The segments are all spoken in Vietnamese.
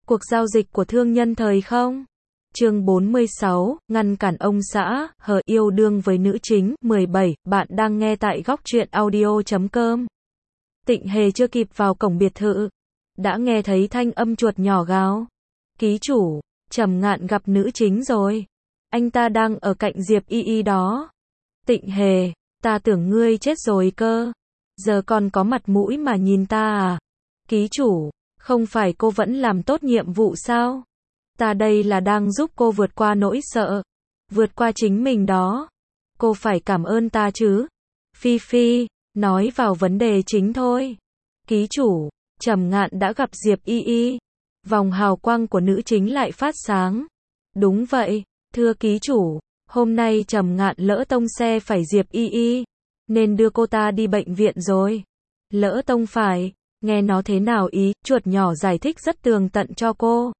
Cuộc giao dịch của thương nhân thời không? Chương 46, ngăn cản ông xã, hờ yêu đương với nữ chính, 17, bạn đang nghe tại góc truyện audio.com. Tịnh Hề chưa kịp vào cổng biệt thự, đã nghe thấy thanh âm chuột nhỏ gào. Ký chủ, Trầm Ngạn gặp nữ chính rồi. Anh ta đang ở cạnh Diệp Y Y đó. Tịnh Hề, ta tưởng ngươi chết rồi cơ. Giờ còn có mặt mũi mà nhìn ta à? Ký chủ, không phải cô vẫn làm tốt nhiệm vụ sao? Ta đây là đang giúp cô vượt qua nỗi sợ. Vượt qua chính mình đó. Cô phải cảm ơn ta chứ. Phi Phi, nói vào vấn đề chính thôi. Ký chủ, Trầm Ngạn đã gặp Diệp Y Y. Vòng hào quang của nữ chính lại phát sáng. Đúng vậy, thưa ký chủ, hôm nay Trầm Ngạn lỡ tông xe phải Diệp Y Y, nên đưa cô ta đi bệnh viện rồi. Lỡ tông phải, nghe nó thế nào ý, chuột nhỏ giải thích rất tường tận cho cô.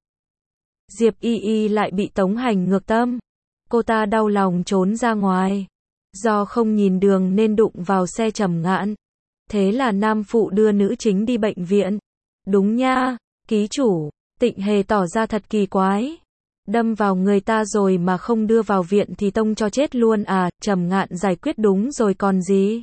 Diệp Y Y lại bị tống hành ngược tâm. Cô ta đau lòng trốn ra ngoài. Do không nhìn đường nên đụng vào xe Trầm Ngạn. Thế là nam phụ đưa nữ chính đi bệnh viện. Đúng nha, ký chủ, Tịnh Hề tỏ ra thật kỳ quái. Đâm vào người ta rồi mà không đưa vào viện thì tông cho chết luôn à, Trầm Ngạn giải quyết đúng rồi còn gì.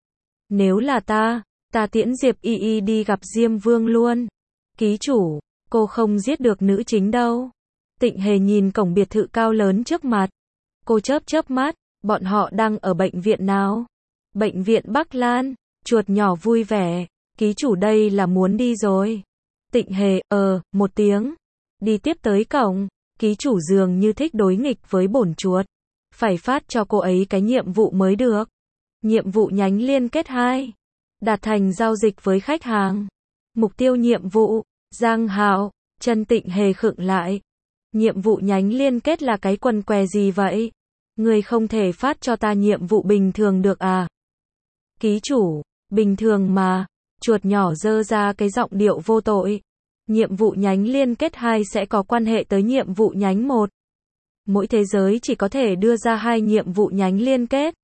Nếu là ta tiễn Diệp Y Y đi gặp Diêm Vương luôn. Ký chủ, cô không giết được nữ chính đâu. Tịnh Hề nhìn cổng biệt thự cao lớn trước mặt. Cô chớp chớp mắt, bọn họ đang ở bệnh viện nào? Bệnh viện Bắc Lan, chuột nhỏ vui vẻ. Ký chủ đây là muốn đi rồi. Tịnh Hề, một tiếng. Đi tiếp tới cổng. Ký chủ dường như thích đối nghịch với bổn chuột. Phải phát cho cô ấy cái nhiệm vụ mới được. Nhiệm vụ nhánh liên kết 2. Đạt thành giao dịch với khách hàng. Mục tiêu nhiệm vụ, Giang Hạo. Chân Tịnh Hề khựng lại. Nhiệm vụ nhánh liên kết là cái quần què gì vậy? Người không thể phát cho ta nhiệm vụ bình thường được à? Ký chủ, bình thường mà. Chuột nhỏ giơ ra cái giọng điệu vô tội. Nhiệm vụ nhánh liên kết 2 sẽ có quan hệ tới nhiệm vụ nhánh 1. Mỗi thế giới chỉ có thể đưa ra 2 nhiệm vụ nhánh liên kết.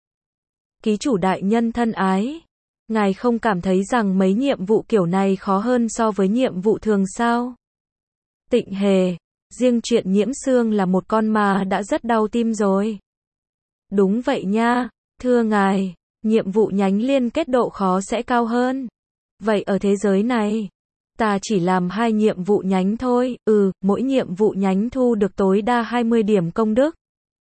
Ký chủ đại nhân thân ái, ngài không cảm thấy rằng mấy nhiệm vụ kiểu này khó hơn so với nhiệm vụ thường sao? Tịnh Hề, riêng chuyện nhiễm xương là một con mà đã rất đau tim rồi. Đúng vậy nha, thưa ngài, nhiệm vụ nhánh liên kết độ khó sẽ cao hơn. Vậy ở thế giới này, ta chỉ làm 2 nhiệm vụ nhánh thôi, mỗi nhiệm vụ nhánh thu được tối đa 20 điểm công đức.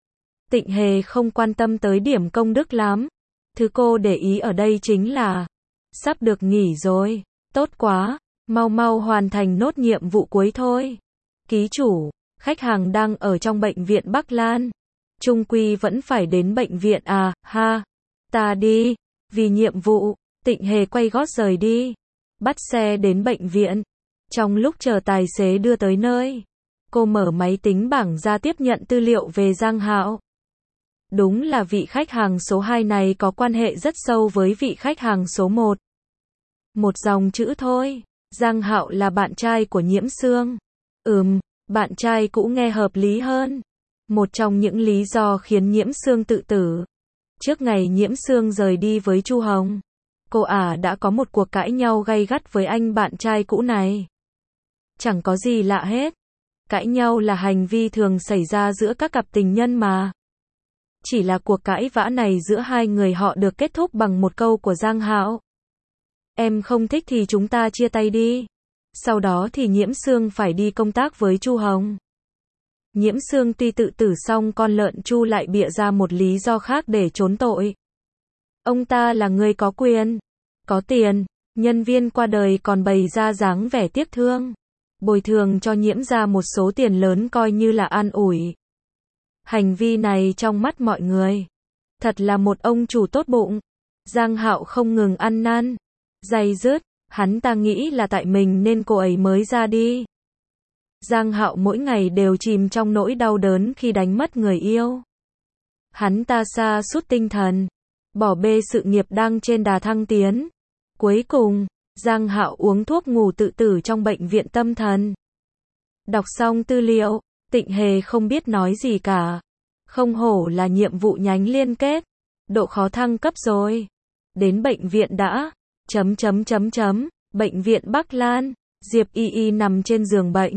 Tịnh Hề không quan tâm tới điểm công đức lắm. Thứ cô để ý ở đây chính là, sắp được nghỉ rồi, tốt quá, mau mau hoàn thành nốt nhiệm vụ cuối thôi. Ký chủ, khách hàng đang ở trong bệnh viện Bắc Lan. Chung quy vẫn phải đến bệnh viện à, ha, ta đi, vì nhiệm vụ. Tịnh Hề quay gót rời đi. Bắt xe đến bệnh viện. Trong lúc chờ tài xế đưa tới nơi, cô mở máy tính bảng ra tiếp nhận tư liệu về Giang Hạo. Đúng là vị khách hàng số 2 này có quan hệ rất sâu với vị khách hàng số 1. Một dòng chữ thôi. Giang Hạo là bạn trai của Nhiễm Xương. Bạn trai cũ nghe hợp lý hơn. Một trong những lý do khiến Nhiễm Xương tự tử. Trước ngày Nhiễm Xương rời đi với Chu Hồng, cô đã có một cuộc cãi nhau gay gắt với anh bạn trai cũ này. Chẳng có gì lạ hết. Cãi nhau là hành vi thường xảy ra giữa các cặp tình nhân mà. Chỉ là cuộc cãi vã này giữa hai người họ được kết thúc bằng một câu của Giang Hạo. Em không thích thì chúng ta chia tay đi. Sau đó thì Nhiễm Xương phải đi công tác với Chu Hồng. Nhiễm Xương tuy tự tử xong con lợn Chu lại bịa ra một lý do khác để trốn tội. Ông ta là người có quyền, có tiền, nhân viên qua đời còn bày ra dáng vẻ tiếc thương. Bồi thường cho Nhiễm ra một số tiền lớn coi như là an ủi. Hành vi này trong mắt mọi người, thật là một ông chủ tốt bụng. Giang Hạo không ngừng ăn năn, day dứt, hắn ta nghĩ là tại mình nên cô ấy mới ra đi. Giang Hạo mỗi ngày đều chìm trong nỗi đau đớn khi đánh mất người yêu. Hắn ta sa sút tinh thần, bỏ bê sự nghiệp đang trên đà thăng tiến. Cuối cùng, Giang Hạo uống thuốc ngủ tự tử trong bệnh viện tâm thần. Đọc xong tư liệu, Tịnh Hề không biết nói gì cả. Không hổ là nhiệm vụ nhánh liên kết. Độ khó thăng cấp rồi. Đến bệnh viện đã. Bệnh viện Bắc Lan. Diệp Y Y nằm trên giường bệnh.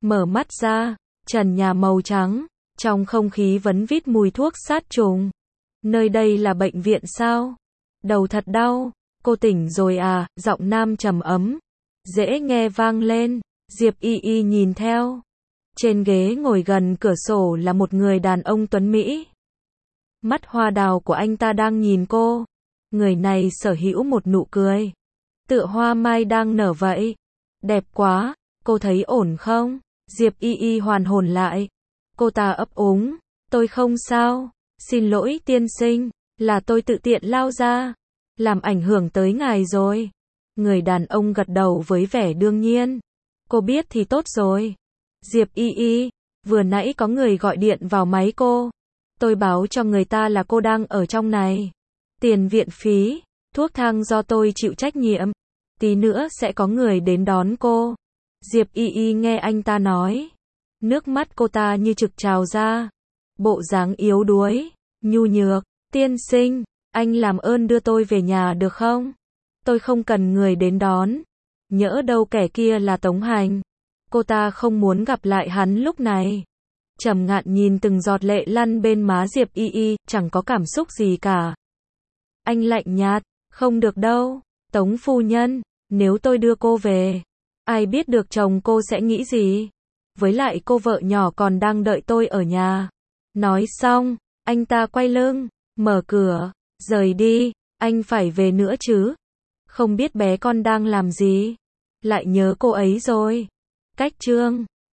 Mở mắt ra, trần nhà màu trắng, trong không khí vấn vít mùi thuốc sát trùng. Nơi đây là bệnh viện sao? Đầu thật đau, cô tỉnh rồi à? Giọng nam trầm ấm, dễ nghe vang lên. Diệp Y Y nhìn theo. Trên ghế ngồi gần cửa sổ là một người đàn ông tuấn Mỹ. Mắt hoa đào của anh ta đang nhìn cô. Người này sở hữu một nụ cười tựa hoa mai đang nở vậy. Đẹp quá, cô thấy ổn không? Diệp Y Y hoàn hồn lại. Cô ta ấp úng, tôi không sao, xin lỗi tiên sinh, là tôi tự tiện lao ra, làm ảnh hưởng tới ngài rồi. Người đàn ông gật đầu với vẻ đương nhiên. Cô biết thì tốt rồi. Diệp Y Y, vừa nãy có người gọi điện vào máy cô. Tôi báo cho người ta là cô đang ở trong này. Tiền viện phí, thuốc thang do tôi chịu trách nhiệm. Tí nữa sẽ có người đến đón cô. Diệp Y Y nghe anh ta nói. Nước mắt cô ta như trực trào ra. Bộ dáng yếu đuối, nhu nhược. Tiên sinh, anh làm ơn đưa tôi về nhà được không? Tôi không cần người đến đón. Nhỡ đâu kẻ kia là Tống Hành. Cô ta không muốn gặp lại hắn lúc này. Trầm Ngạn nhìn từng giọt lệ lăn bên má Diệp Y Y, chẳng có cảm xúc gì cả. Anh lạnh nhạt, không được đâu, Tống phu nhân, nếu tôi đưa cô về, ai biết được chồng cô sẽ nghĩ gì? Với lại cô vợ nhỏ còn đang đợi tôi ở nhà. Nói xong, anh ta quay lưng, mở cửa, rời đi. Anh phải về nữa chứ? Không biết bé con đang làm gì? Lại nhớ cô ấy rồi. Cách chương